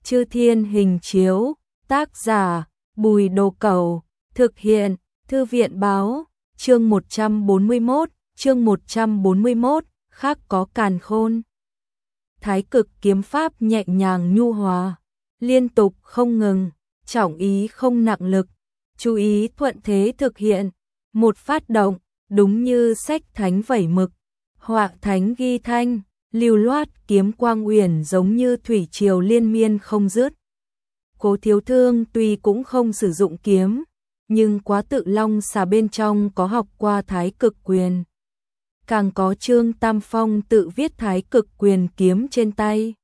Chư Thiên Hình Chiếu, tác giả Bùi Đồ Cẩu, thực hiện Thư viện Báo, chương 141, khác có càn khôn. Thái cực kiếm pháp nhẹ nhàng nhu hòa, liên tục không ngừng, trọng ý không nặng lực, chú ý thuận thế thực hiện, một phát động, đúng như sách thánh vẩy mực, họa thánh ghi thanh, lưu loát kiếm quang uyển giống như thủy triều liên miên không dứt. Cố Thiếu Thương tuy cũng không sử dụng kiếm, nhưng Quá Tự Long xà bên trong có học qua Thái Cực Quyền. Càng có Trương Tam Phong tự viết Thái Cực Quyền kiếm trên tay.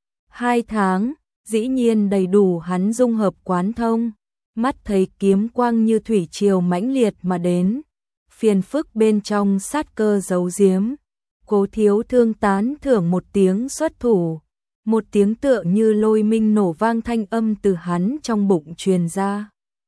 2 tháng, dĩ nhiên đầy đủ hắn dung hợp quán thông, mắt thấy kiếm quang như thủy triều mãnh liệt mà đến, phiền phức bên trong sát cơ giấu giếm. Cố Thiếu Thương tán thưởng một tiếng xuất thủ, một tiếng tựa như lôi minh nổ vang thanh âm từ hắn trong bụng truyền ra.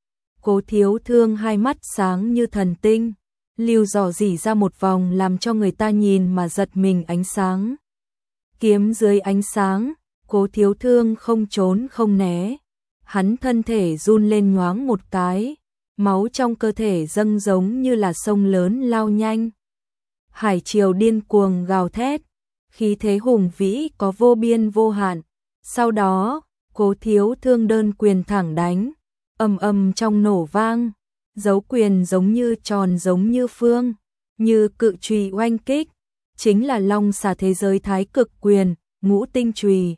Cố Thiếu Thương hai mắt sáng như thần tinh, lưu dò dỉ ra một vòng làm cho người ta nhìn mà giật mình ánh sáng. Kiếm dưới ánh sáng, Cố Thiếu Thương không trốn không né, hắn thân thể run lên nhoáng một cái, máu trong cơ thể dâng giống như là sông lớn lao nhanh. Hải triều điên cuồng gào thét, khí thế hùng vĩ có vô biên vô hạn. Sau đó, Cố Thiếu Thương đơn quyền thẳng đánh, ầm ầm trong nổ vang, dấu quyền giống như tròn giống như phương, như cự chùy oanh kích, chính là long xà thế giới Thái Cực Quyền, ngũ tinh chùy.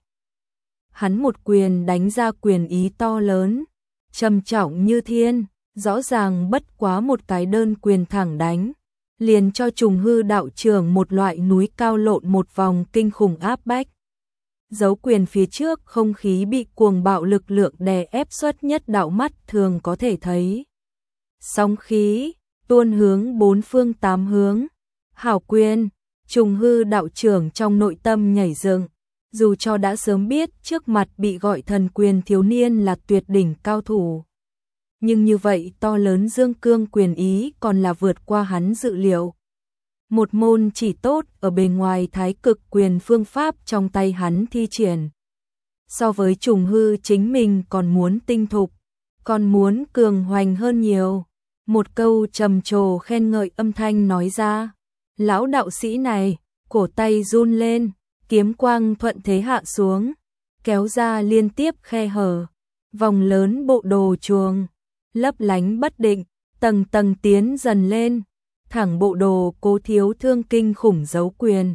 Hắn một quyền đánh ra quyền ý to lớn, trầm trọng như thiên, rõ ràng bất quá một cái đơn quyền thẳng đánh, liền cho Trùng Hư đạo trưởng một loại núi cao lộn một vòng kinh khủng áp bách. Dấu quyền phía trước không khí bị cuồng bạo lực lượng đè ép xuất nhất đạo mắt thường có thể thấy. Sóng khí tuôn hướng bốn phương tám hướng. Hảo quyền, Trùng Hư đạo trưởng trong nội tâm nhảy dựng, dù cho đã sớm biết trước mặt bị gọi thần quyền thiếu niên là tuyệt đỉnh cao thủ, nhưng như vậy to lớn dương cương quyền ý còn là vượt qua hắn dự liệu. Một môn chỉ tốt ở bề ngoài Thái Cực Quyền phương pháp trong tay hắn thi triển, so với Trùng Hư chính mình còn muốn tinh thục, còn muốn cường hoành hơn nhiều. Một câu trầm trồ khen ngợi âm thanh nói ra, lão đạo sĩ này, cổ tay run lên, kiếm quang thuận thế hạ xuống, kéo ra liên tiếp khe hở, vòng lớn bộ đồ chuông, lấp lánh bất định, tầng tầng tiến dần lên, thẳng bộ đồ Cố Thiếu Thương kinh khủng dấu quyền.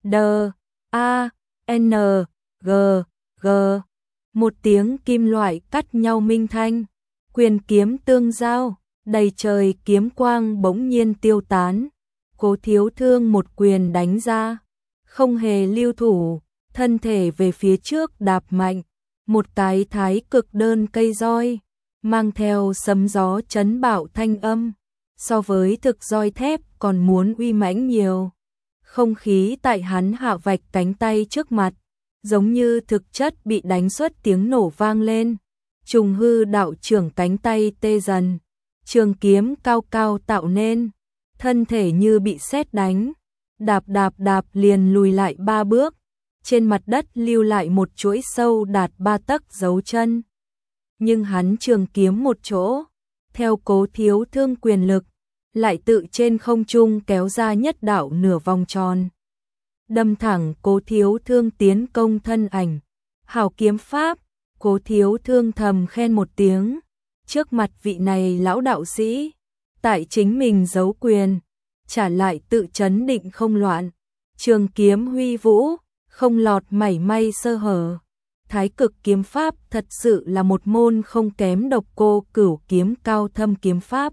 D-A-N-G-G, một tiếng kim loại cắt nhau minh thanh, quyền kiếm tương giao, đầy trời kiếm quang bỗng nhiên tiêu tán. Cố Thiếu Thương một quyền đánh ra, không hề lưu thủ, thân thể về phía trước đạp mạnh, một cái thái cực đơn cây roi, mang theo sấm gió chấn bạo thanh âm, so với thực roi thép còn muốn uy mãnh nhiều. Không khí tại hắn hạ vạch cánh tay trước mặt, giống như thực chất bị đánh xuất tiếng nổ vang lên. Trùng Hư đạo trưởng cánh tay tê dần, trường kiếm cao cao tạo nên, thân thể như bị sét đánh, đạp đạp đạp liền lùi lại 3 bước, trên mặt đất lưu lại một chuỗi sâu đạt 3 tấc dấu chân. Nhưng hắn trường kiếm một chỗ, theo Cố Thiếu Thương quyền lực, lại tự trên không trung kéo ra nhất đạo nửa vòng tròn, đâm thẳng Cố Thiếu Thương tiến công thân ảnh. Hảo kiếm pháp, Cố Thiếu Thương thầm khen một tiếng, trước mặt vị này lão đạo sĩ, tại chính mình giấu quyền, trả lại tự trấn định không loạn, trường kiếm huy vũ, không lọt mảy may sơ hở. Thái cực kiếm pháp thật sự là một môn không kém Độc Cô Cửu kiếm cao thâm kiếm pháp.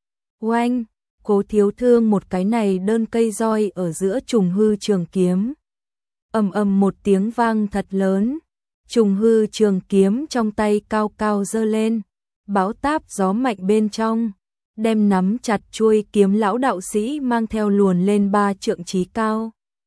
Oanh, Cố Thiếu Thương một cái này đơn cây roi ở giữa Trùng Hư trường kiếm. Ầm ầm một tiếng vang thật lớn, Trùng Hư trường kiếm trong tay cao cao giơ lên, bão táp gió mạnh bên trong, đem nắm chặt chuôi kiếm lão đạo sĩ mang theo luồn lên 3 trượng chí cao.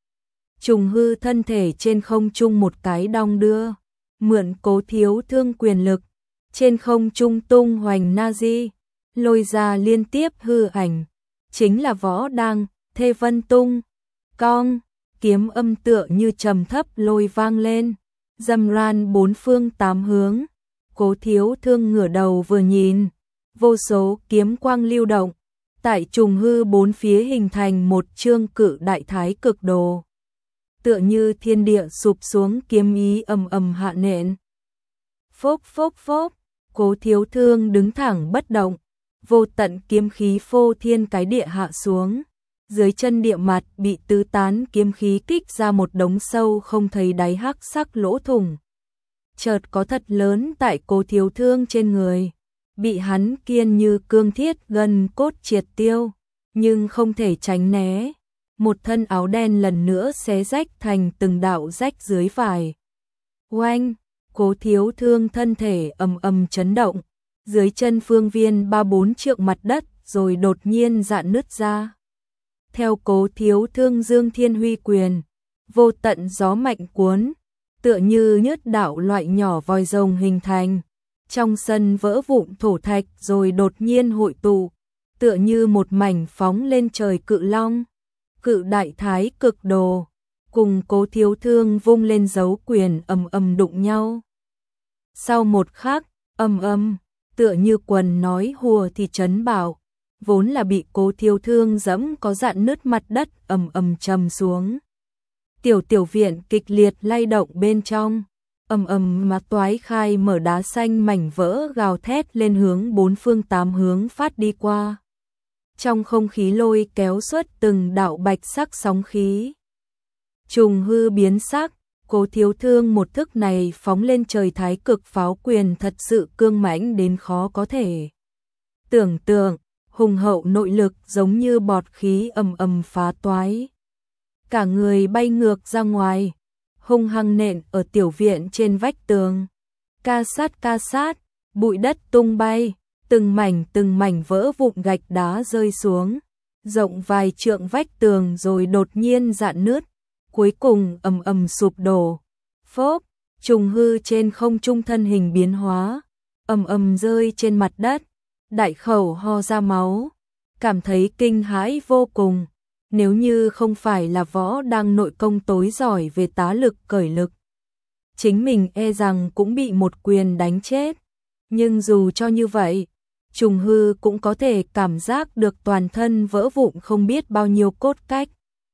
Trùng Hư thân thể trên không trung một cái đong đưa, mượn Cố Thiếu Thương quyền lực, trên không trung tung hoành na di, lôi ra liên tiếp hư ảnh, chính là Võ Đăng, Thê Vân Tung, Cong, kiếm âm tựa như trầm thấp lôi vang lên, râm ran bốn phương tám hướng. Cố Thiếu Thương ngửa đầu vừa nhìn, vô số kiếm quang lưu động, tại trùng hư bốn phía hình thành một chương cự đại thái cực đồ. Tựa như thiên địa sụp xuống, kiếm ý ầm ầm hạ nện. Phốc phốc phốc, Cố Thiếu Thương đứng thẳng bất động, vô tận kiếm khí phô thiên cái địa hạ xuống. Dưới chân địa mặt bị tứ tán kiếm khí kích ra một đống sâu không thấy đáy hắc sắc lỗ thủng. Chợt có thật lớn tại Cố Thiếu Thương trên người, bị hắn kiên như cương thiết gần cốt triệt tiêu, nhưng không thể tránh né. Một thân áo đen lần nữa xé rách thành từng đạo rách dưới vải. Oanh, Cố Thiếu Thương thân thể ầm ầm chấn động, dưới chân phương viên 3-4 trượng mặt đất rồi đột nhiên rạn nứt ra. Theo Cố Thiếu Thương dương thiên huy quyền, vô tận gió mạnh cuốn, tựa như nhớt đạo loại nhỏ vòi rồng hình thành. Trong sân vỡ vụn thổ thạch rồi đột nhiên hội tụ, tựa như một mảnh phóng lên trời cự long. Cự đại thái cực đồ, cùng Cố Thiếu Thương vung lên dấu quyền ầm ầm đụng nhau. Sau một khắc, ầm ầm, tựa như quần nói hùa thì trấn bảo, vốn là bị Cố Thiếu Thương dẫm có dạn nứt mặt đất ầm ầm trầm xuống. Tiểu viện kịch liệt lay động bên trong, ầm ầm mà toái khai mở, đá xanh mảnh vỡ gào thét lên hướng bốn phương tám hướng phát đi qua. Trong không khí lôi kéo xuất từng đạo bạch sắc sóng khí. Trùng hư biến sắc, Cố Thiếu Thương một thức này phóng lên trời thái cực pháo quyền thật sự cương mãnh đến khó có thể tưởng tượng, hùng hậu nội lực giống như bọt khí ầm ầm phá toái. Cả người bay ngược ra ngoài, hung hăng nện ở tiểu viện trên vách tường. Ca sát, bụi đất tung bay, từng mảnh vỡ vụn gạch đá rơi xuống, rộng vài trượng vách tường rồi đột nhiên rạn nứt, cuối cùng ầm ầm sụp đổ. Phốc, trùng hư trên không trung thân hình biến hóa, ầm ầm rơi trên mặt đất, đại khẩu ho ra máu, cảm thấy kinh hãi vô cùng. Nếu như không phải là võ đang nội công tối giỏi về tá lực cởi lực, chính mình e rằng cũng bị một quyền đánh chết. Nhưng dù cho như vậy, trùng hư cũng có thể cảm giác được toàn thân vỡ vụn không biết bao nhiêu cốt cách.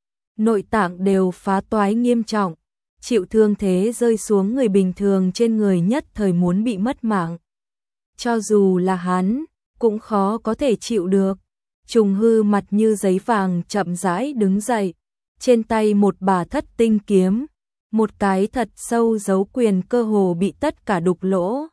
Nội tạng đều phá toái nghiêm trọng, chịu thương thế rơi xuống, người bình thường trên người nhất thời muốn bị mất mạng. Cho dù là hắn, cũng khó có thể chịu được. Trùng hư mặt như giấy vàng chậm rãi đứng dậy, trên tay một bả thất tinh kiếm, một cái thật sâu dấu quyền cơ hồ bị tất cả đục lỗ.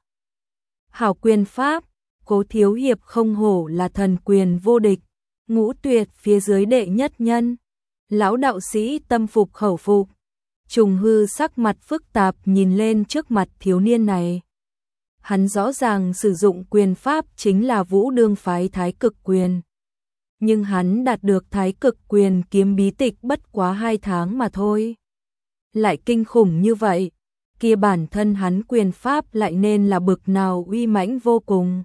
Hảo quyền pháp, Cố Thiếu Hiệp không hổ là thần quyền vô địch, ngũ tuyệt phía dưới đệ nhất nhân. Lão đạo sĩ tâm phục khẩu phục. Trùng hư sắc mặt phức tạp nhìn lên trước mặt thiếu niên này. Hắn rõ ràng sử dụng quyền pháp chính là Vũ Đương phái Thái Cực Quyền. Nhưng hắn đạt được Thái Cực Quyền kiếm bí tịch bất quá 2 tháng mà thôi. Lại kinh khủng như vậy, kia bản thân hắn quyền pháp lại nên là bực nào uy mãnh vô cùng.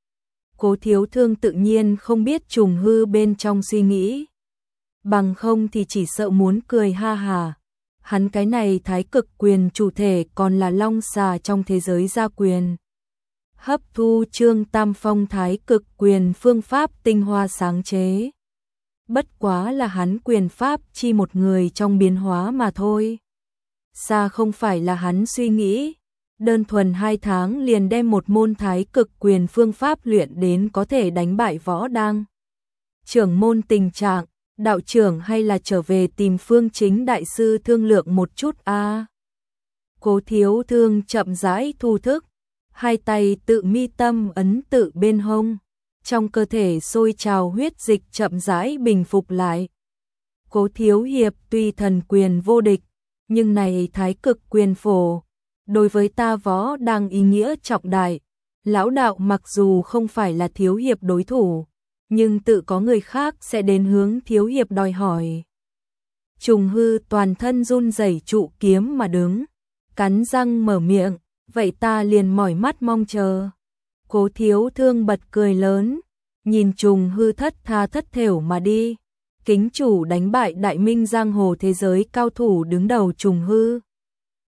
Cố Thiếu Thương tự nhiên không biết trùng hư bên trong suy nghĩ. Bằng không thì chỉ sợ muốn cười ha hà. Hắn cái này Thái Cực Quyền chủ thể còn là long xà trong thế giới gia quyền. Hấp thu Trương Tam Phong Thái Cực Quyền phương pháp tinh hoa sáng chế. Bất quá là hắn quyền pháp chi một người trong biến hóa mà thôi. Xa không phải là hắn suy nghĩ, đơn thuần 2 tháng liền đem một môn Thái Cực Quyền phương pháp luyện đến có thể đánh bại võ đang. Trưởng môn tình trạng, đạo trưởng hay là trở về tìm Phương Chính đại sư thương lượng một chút a. Cố Thiếu Thương chậm rãi thu thức, hai tay tự mi tâm ấn tự bên hông, trong cơ thể sôi trào huyết dịch chậm rãi bình phục lại. Cố Thiếu Hiệp tuy thần quyền vô địch, nhưng này Thái Cực Quyền phổ, đối với ta võ đang ý nghĩa trọng đại. Lão đạo mặc dù không phải là Thiếu Hiệp đối thủ, nhưng tự có người khác sẽ đến hướng Thiếu Hiệp đòi hỏi. Trùng hư toàn thân run rẩy trụ kiếm mà đứng, cắn răng mở miệng, vậy ta liền mỏi mắt mong chờ. Cố Thiếu Thương bật cười lớn, nhìn trùng hư thất tha thất thểu mà đi. Kính chủ đánh bại đại minh giang hồ thế giới cao thủ đứng đầu trùng hư.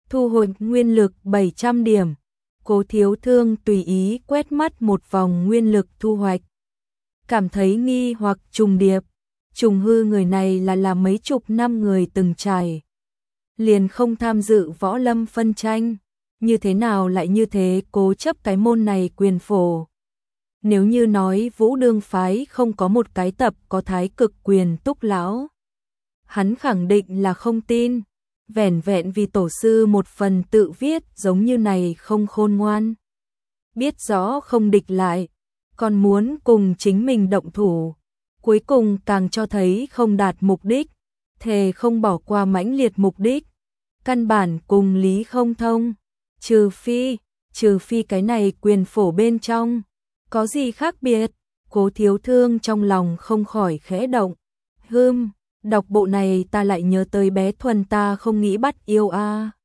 thu hồi nguyên lực 700 điểm. Cố Thiếu Thương tùy ý quét mắt một vòng nguyên lực thu hoạch. Cảm thấy nghi hoặc trùng điệp, trùng hư người này là mấy chục năm người từng trải. Liền không tham dự võ lâm phân tranh, như thế nào lại như thế cố chấp cái môn này quyền phổ. Nếu như nói Vũ Đương phái không có một cái tập có thái cực quyền túc lão, hắn khẳng định là không tin, vẻn vẹn vì tổ sư một phần tự viết giống như này không khôn ngoan. Biết rõ không địch lại, còn muốn cùng chính mình động thủ, cuối cùng càng cho thấy không đạt mục đích, thề không bỏ qua mãnh liệt mục đích, căn bản cùng lý không thông, trừ phi cái này quyền phổ bên trong có gì khác biệt. Cố Thiếu Thương trong lòng không khỏi khẽ động, đọc bộ này ta lại nhớ tới bé Thuần ta không nghĩ bắt yêu a.